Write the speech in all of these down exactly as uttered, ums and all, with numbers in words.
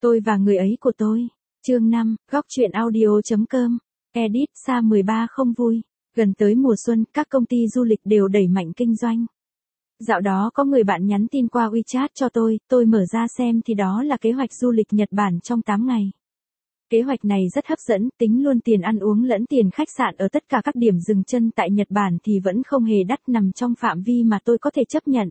Tôi và người ấy của tôi. Chương năm, góc truyện audio.com. Edit Sa mười ba không vui. Gần tới mùa xuân, các công ty du lịch đều đẩy mạnh kinh doanh. Dạo đó có người bạn nhắn tin qua WeChat cho tôi, tôi mở ra xem thì đó là kế hoạch du lịch Nhật Bản trong tám ngày. Kế hoạch này rất hấp dẫn, tính luôn tiền ăn uống lẫn tiền khách sạn ở tất cả các điểm dừng chân tại Nhật Bản thì vẫn không hề đắt, nằm trong phạm vi mà tôi có thể chấp nhận.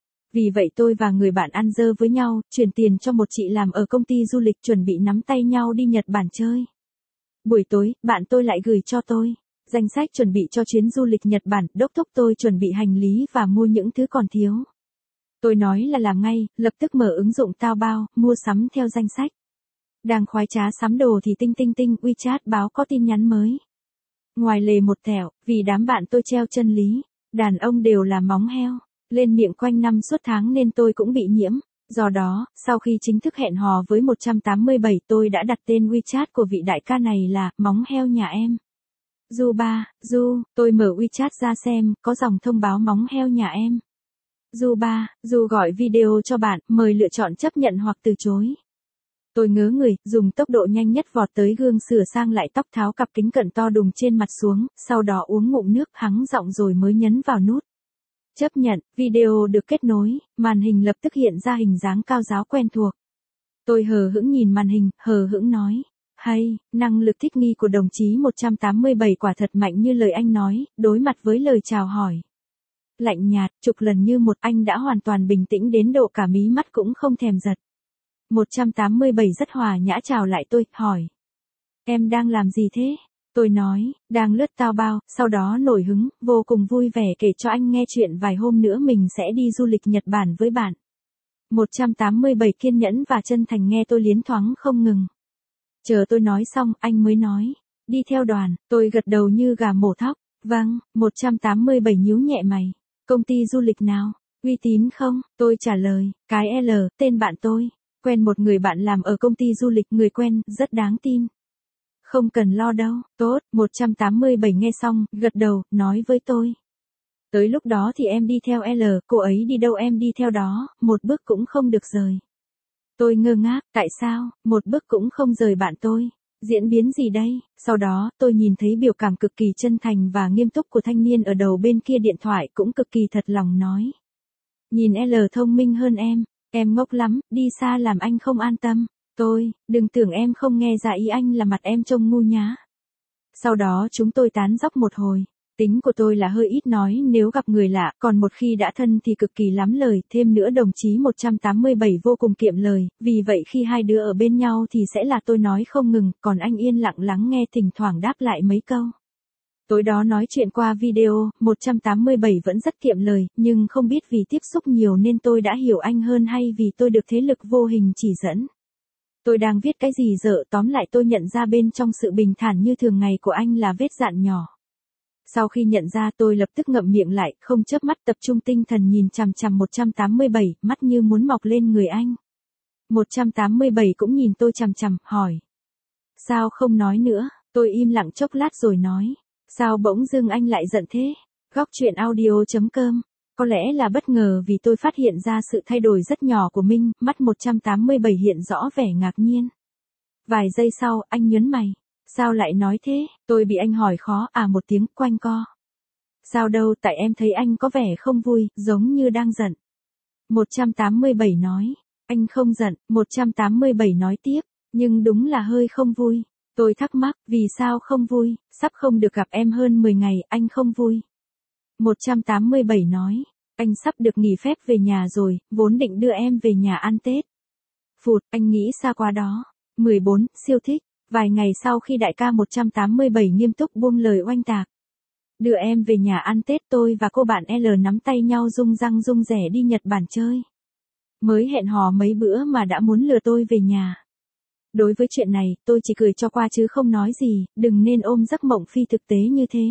Vì vậy tôi và người bạn ăn dơ với nhau, chuyển tiền cho một chị làm ở công ty du lịch chuẩn bị nắm tay nhau đi Nhật Bản chơi. Buổi tối, bạn tôi lại gửi cho tôi danh sách chuẩn bị cho chuyến du lịch Nhật Bản, đốc thúc tôi chuẩn bị hành lý và mua những thứ còn thiếu. Tôi nói là làm ngay, lập tức mở ứng dụng Taobao, mua sắm theo danh sách. Đang khoái trá sắm đồ thì tinh tinh tinh WeChat báo có tin nhắn mới. Ngoài lề một thẻo, vì đám bạn tôi treo chân lý, đàn ông đều là móng heo, lên miệng quanh năm suốt tháng nên tôi cũng bị nhiễm. Do đó, sau khi chính thức hẹn hò với một trăm tám mươi bảy tôi đã đặt tên WeChat của vị đại ca này là móng heo nhà em. Du ba, Du, tôi mở WeChat ra xem, có dòng thông báo móng heo nhà em. Du ba, Du gọi video cho bạn, mời lựa chọn chấp nhận hoặc từ chối. Tôi ngớ người, dùng tốc độ nhanh nhất vọt tới gương sửa sang lại tóc, tháo cặp kính cận to đùng trên mặt xuống, sau đó uống ngụm nước, hắng giọng rồi mới nhấn vào nút chấp nhận. Video được kết nối, màn hình lập tức hiện ra hình dáng cao giáo quen thuộc. Tôi hờ hững nhìn màn hình, hờ hững nói, hay, năng lực thích nghi của đồng chí một trăm tám mươi bảy quả thật mạnh như lời anh nói, đối mặt với lời chào hỏi lạnh nhạt, chục lần như một, anh đã hoàn toàn bình tĩnh đến độ cả mí mắt cũng không thèm giật. một trăm tám mươi bảy rất hòa nhã chào lại tôi, hỏi. Em đang làm gì thế? Tôi nói, đang lướt Taobao, sau đó nổi hứng, vô cùng vui vẻ kể cho anh nghe chuyện vài hôm nữa mình sẽ đi du lịch Nhật Bản với bạn. một trăm tám mươi bảy kiên nhẫn và chân thành nghe tôi liến thoáng không ngừng. Chờ tôi nói xong, anh mới nói, đi theo đoàn. Tôi gật đầu như gà mổ thóc. Vâng. một trăm tám mươi bảy nhíu nhẹ mày. Công ty du lịch nào? Uy tín không? Tôi trả lời, cái L, tên bạn tôi. Quen một người bạn làm ở công ty du lịch, người quen, rất đáng tin. Không cần lo đâu. Tốt. một trăm tám mươi bảy nghe xong, gật đầu, nói với tôi. Tới lúc đó thì em đi theo L, cô ấy đi đâu em đi theo đó, một bước cũng không được rời. Tôi ngơ ngác, tại sao, một bước cũng không rời bạn tôi? Diễn biến gì đây? Sau đó, tôi nhìn thấy biểu cảm cực kỳ chân thành và nghiêm túc của thanh niên ở đầu bên kia điện thoại, cũng cực kỳ thật lòng nói. Nhìn L thông minh hơn em, em ngốc lắm, đi xa làm anh không an tâm. Tôi, đừng tưởng em không nghe ra ý anh là mặt em trông ngu nhá. Sau đó chúng tôi tán dóc một hồi. Tính của tôi là hơi ít nói nếu gặp người lạ, còn một khi đã thân thì cực kỳ lắm lời, thêm nữa đồng chí một trăm tám mươi bảy vô cùng kiệm lời, vì vậy khi hai đứa ở bên nhau thì sẽ là tôi nói không ngừng, còn anh yên lặng lắng nghe thỉnh thoảng đáp lại mấy câu. Tối đó nói chuyện qua video, một trăm tám mươi bảy vẫn rất kiệm lời, nhưng không biết vì tiếp xúc nhiều nên tôi đã hiểu anh hơn hay vì tôi được thế lực vô hình chỉ dẫn. Tôi đang viết cái gì dở, tóm lại tôi nhận ra bên trong sự bình thản như thường ngày của anh là vết dạn nhỏ. Sau khi nhận ra tôi lập tức ngậm miệng lại, không chớp mắt tập trung tinh thần nhìn chằm chằm một trăm tám mươi bảy, mắt như muốn mọc lên người anh. một trăm tám mươi bảy cũng nhìn tôi chằm chằm, hỏi. Sao không nói nữa? Tôi im lặng chốc lát rồi nói. Sao bỗng dưng anh lại giận thế? Góc truyện audio.com. Có lẽ là bất ngờ vì tôi phát hiện ra sự thay đổi rất nhỏ của Minh, mắt một trăm tám mươi bảy hiện rõ vẻ ngạc nhiên. Vài giây sau, anh nhớn mày. Sao lại nói thế? Tôi bị anh hỏi khó, à một tiếng, quanh co. Sao đâu, tại em thấy anh có vẻ không vui, giống như đang giận. một trăm tám mươi bảy nói. Anh không giận. một trăm tám mươi bảy nói tiếp. Nhưng đúng là hơi không vui. Tôi thắc mắc, vì sao không vui? Sắp không được gặp em hơn mười ngày, anh không vui. một trăm tám mươi bảy nói. Anh sắp được nghỉ phép về nhà rồi, vốn định đưa em về nhà ăn Tết. Phụt, anh nghĩ xa quá đó. mười bốn, siêu thích. Vài ngày sau khi đại ca một trăm tám mươi bảy nghiêm túc buông lời oanh tạc. Đưa em về nhà ăn Tết, tôi và cô bạn L nắm tay nhau rung răng rung rẻ đi Nhật Bản chơi. Mới hẹn hò mấy bữa mà đã muốn lừa tôi về nhà. Đối với chuyện này, tôi chỉ cười cho qua chứ không nói gì, đừng nên ôm giấc mộng phi thực tế như thế.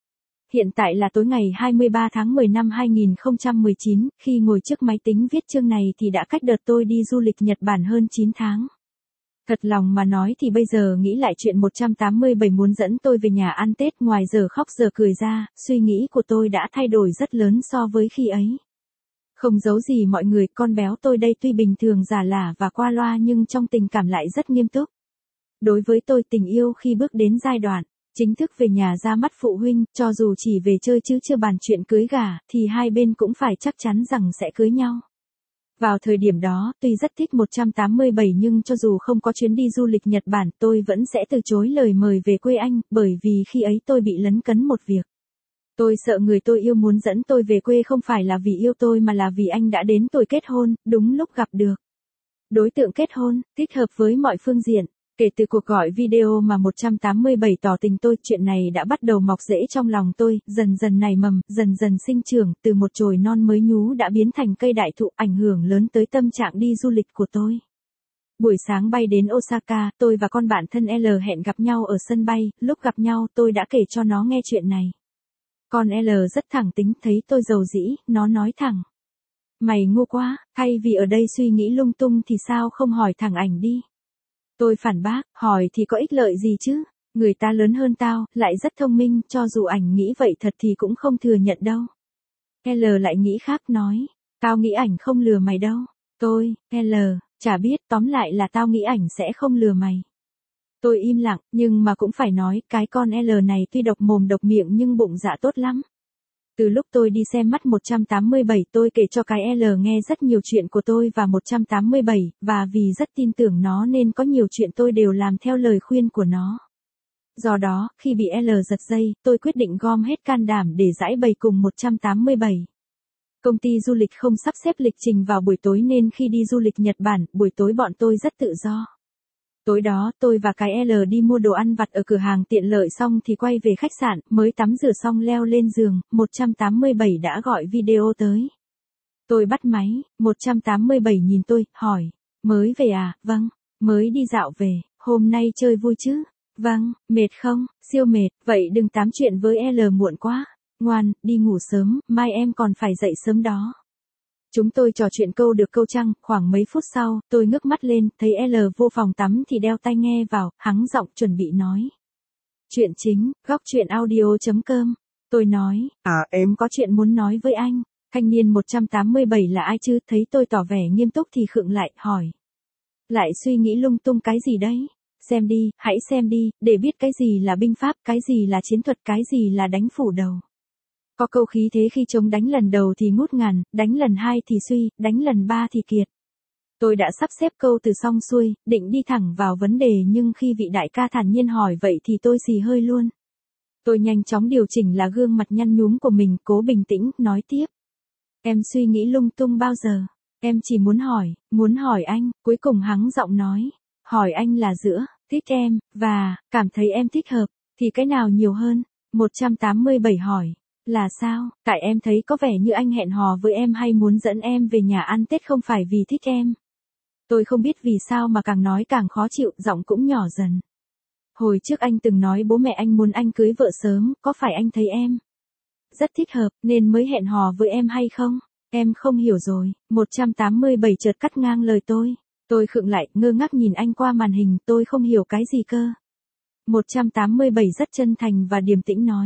Hiện tại là tối ngày hai mươi ba tháng mười năm hai nghìn không trăm mười chín, khi ngồi trước máy tính viết chương này thì đã cách đợt tôi đi du lịch Nhật Bản hơn chín tháng. Thật lòng mà nói thì bây giờ nghĩ lại chuyện một trăm tám mươi bảy muốn dẫn tôi về nhà ăn Tết, ngoài giờ khóc giờ cười ra, suy nghĩ của tôi đã thay đổi rất lớn so với khi ấy. Không giấu gì mọi người, con béo tôi đây tuy bình thường giả lả và qua loa nhưng trong tình cảm lại rất nghiêm túc. Đối với tôi tình yêu khi bước đến giai đoạn chính thức về nhà ra mắt phụ huynh, cho dù chỉ về chơi chứ chưa bàn chuyện cưới gả, thì hai bên cũng phải chắc chắn rằng sẽ cưới nhau. Vào thời điểm đó, tuy rất thích một trăm tám mươi bảy nhưng cho dù không có chuyến đi du lịch Nhật Bản, tôi vẫn sẽ từ chối lời mời về quê anh, bởi vì khi ấy tôi bị lấn cấn một việc. Tôi sợ người tôi yêu muốn dẫn tôi về quê không phải là vì yêu tôi mà là vì anh đã đến tuổi kết hôn, đúng lúc gặp được đối tượng kết hôn, thích hợp với mọi phương diện. Kể từ cuộc gọi video mà một trăm tám mươi bảy tỏ tình tôi, chuyện này đã bắt đầu mọc rễ trong lòng tôi, dần dần nảy mầm, dần dần sinh trưởng, từ một chồi non mới nhú đã biến thành cây đại thụ, ảnh hưởng lớn tới tâm trạng đi du lịch của tôi. Buổi sáng bay đến Osaka, tôi và con bạn thân L hẹn gặp nhau ở sân bay, lúc gặp nhau tôi đã kể cho nó nghe chuyện này. Con L rất thẳng tính, thấy tôi giàu dĩ, nó nói thẳng. Mày ngu quá, thay vì ở đây suy nghĩ lung tung thì sao không hỏi thẳng ảnh đi. Tôi phản bác, hỏi thì có ích lợi gì chứ, người ta lớn hơn tao, lại rất thông minh, cho dù ảnh nghĩ vậy thật thì cũng không thừa nhận đâu. L lại nghĩ khác nói, tao nghĩ ảnh không lừa mày đâu. Tôi, L, chả biết, tóm lại là tao nghĩ ảnh sẽ không lừa mày. Tôi im lặng, nhưng mà cũng phải nói, cái con L này tuy độc mồm độc miệng nhưng bụng dạ tốt lắm. Từ lúc tôi đi xem mắt một trăm tám mươi bảy tôi kể cho cái L nghe rất nhiều chuyện của tôi và một trăm tám mươi bảy, và vì rất tin tưởng nó nên có nhiều chuyện tôi đều làm theo lời khuyên của nó. Do đó, khi bị L giật dây, tôi quyết định gom hết can đảm để giãi bày cùng một trăm tám mươi bảy. Công ty du lịch không sắp xếp lịch trình vào buổi tối nên khi đi du lịch Nhật Bản, buổi tối bọn tôi rất tự do. Tối đó, tôi và cái L đi mua đồ ăn vặt ở cửa hàng tiện lợi xong thì quay về khách sạn, mới tắm rửa xong leo lên giường, một trăm tám mươi bảy đã gọi video tới. Tôi bắt máy, một trăm tám mươi bảy nhìn tôi, hỏi, mới về à, vâng, mới đi dạo về, hôm nay chơi vui chứ, vâng, mệt không, siêu mệt, vậy đừng tám chuyện với L muộn quá, ngoan, đi ngủ sớm, mai em còn phải dậy sớm đó. Chúng tôi trò chuyện câu được câu trăng, khoảng mấy phút sau, tôi ngước mắt lên, thấy L vô phòng tắm thì đeo tai nghe vào, hắng giọng chuẩn bị nói. Chuyện chính, góc chuyện audio chấm com. Tôi nói, à em có chuyện muốn nói với anh. Thanh niên một trăm tám mươi bảy là ai chứ, thấy tôi tỏ vẻ nghiêm túc thì khựng lại, hỏi. Lại suy nghĩ lung tung cái gì đấy? Xem đi, hãy xem đi, để biết cái gì là binh pháp, cái gì là chiến thuật, cái gì là đánh phủ đầu. Có câu khí thế khi chống đánh lần đầu thì ngút ngàn, đánh lần hai thì suy, đánh lần ba thì kiệt. Tôi đã sắp xếp câu từ xong xuôi, định đi thẳng vào vấn đề nhưng khi vị đại ca thản nhiên hỏi vậy thì tôi xì hơi luôn. Tôi nhanh chóng điều chỉnh là gương mặt nhăn nhúm của mình, cố bình tĩnh, nói tiếp. Em suy nghĩ lung tung bao giờ? Em chỉ muốn hỏi, muốn hỏi anh, cuối cùng hắng giọng nói. Hỏi anh là giữa, thích em, và, cảm thấy em thích hợp, thì cái nào nhiều hơn? một trăm tám mươi bảy hỏi. Là sao, tại em thấy có vẻ như anh hẹn hò với em hay muốn dẫn em về nhà ăn Tết không phải vì thích em. Tôi không biết vì sao mà càng nói càng khó chịu, giọng cũng nhỏ dần. Hồi trước anh từng nói bố mẹ anh muốn anh cưới vợ sớm, có phải anh thấy em rất thích hợp, nên mới hẹn hò với em hay không? Em không hiểu rồi, một trăm tám mươi bảy chợt cắt ngang lời tôi. Tôi khựng lại, ngơ ngác nhìn anh qua màn hình, tôi không hiểu cái gì cơ. một trăm tám mươi bảy rất chân thành và điềm tĩnh nói.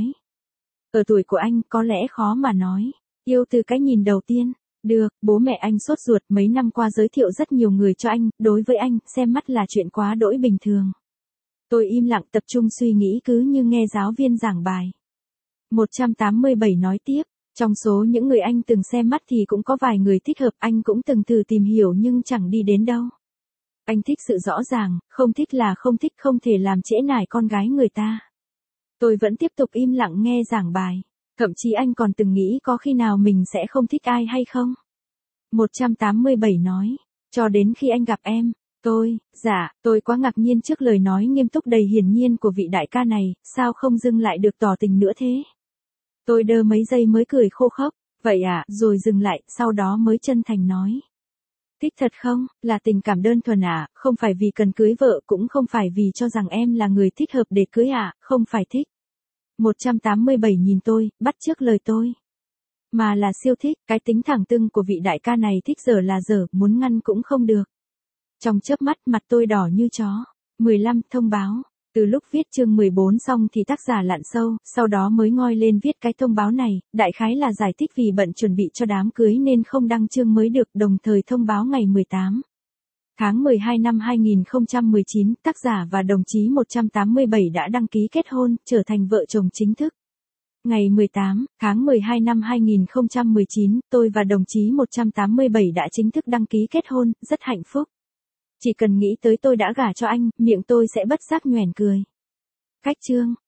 Ở tuổi của anh, có lẽ khó mà nói. Yêu từ cái nhìn đầu tiên. Được, bố mẹ anh sốt ruột mấy năm qua giới thiệu rất nhiều người cho anh, đối với anh, xem mắt là chuyện quá đỗi bình thường. Tôi im lặng tập trung suy nghĩ cứ như nghe giáo viên giảng bài. một trăm tám mươi bảy nói tiếp, trong số những người anh từng xem mắt thì cũng có vài người thích hợp, anh cũng từng thử tìm hiểu nhưng chẳng đi đến đâu. Anh thích sự rõ ràng, không thích là không thích, không thể làm trễ nải con gái người ta. Tôi vẫn tiếp tục im lặng nghe giảng bài. Thậm chí anh còn từng nghĩ có khi nào mình sẽ không thích ai hay không? một trăm tám mươi bảy nói. Cho đến khi anh gặp em. Tôi, dạ, tôi quá ngạc nhiên trước lời nói nghiêm túc đầy hiển nhiên của vị đại ca này, sao không dừng lại được tỏ tình nữa thế? Tôi đơ mấy giây mới cười khô khốc. Vậy à, rồi dừng lại, sau đó mới chân thành nói. Thích thật không, là tình cảm đơn thuần à, không phải vì cần cưới vợ, cũng không phải vì cho rằng em là người thích hợp để cưới à, không phải thích. một trăm tám mươi bảy nhìn tôi, bắt chước lời tôi. Mà là siêu thích, cái tính thẳng tưng của vị đại ca này thích dở là dở, muốn ngăn cũng không được. Trong chớp mắt mặt tôi đỏ như chó. mười lăm thông báo. Từ lúc viết chương mười bốn xong thì tác giả lặn sâu, sau đó mới ngoi lên viết cái thông báo này, đại khái là giải thích vì bận chuẩn bị cho đám cưới nên không đăng chương mới được, đồng thời thông báo ngày mười tám tháng mười hai năm hai nghìn không trăm mười chín, tác giả và đồng chí một trăm tám mươi bảy đã đăng ký kết hôn, trở thành vợ chồng chính thức. Ngày mười tám tháng mười hai năm hai nghìn không trăm mười chín, tôi và đồng chí một trăm tám mươi bảy đã chính thức đăng ký kết hôn, rất hạnh phúc. Chỉ cần nghĩ tới tôi đã gả cho anh, miệng tôi sẽ bất giác nhoẻn cười. Cách chương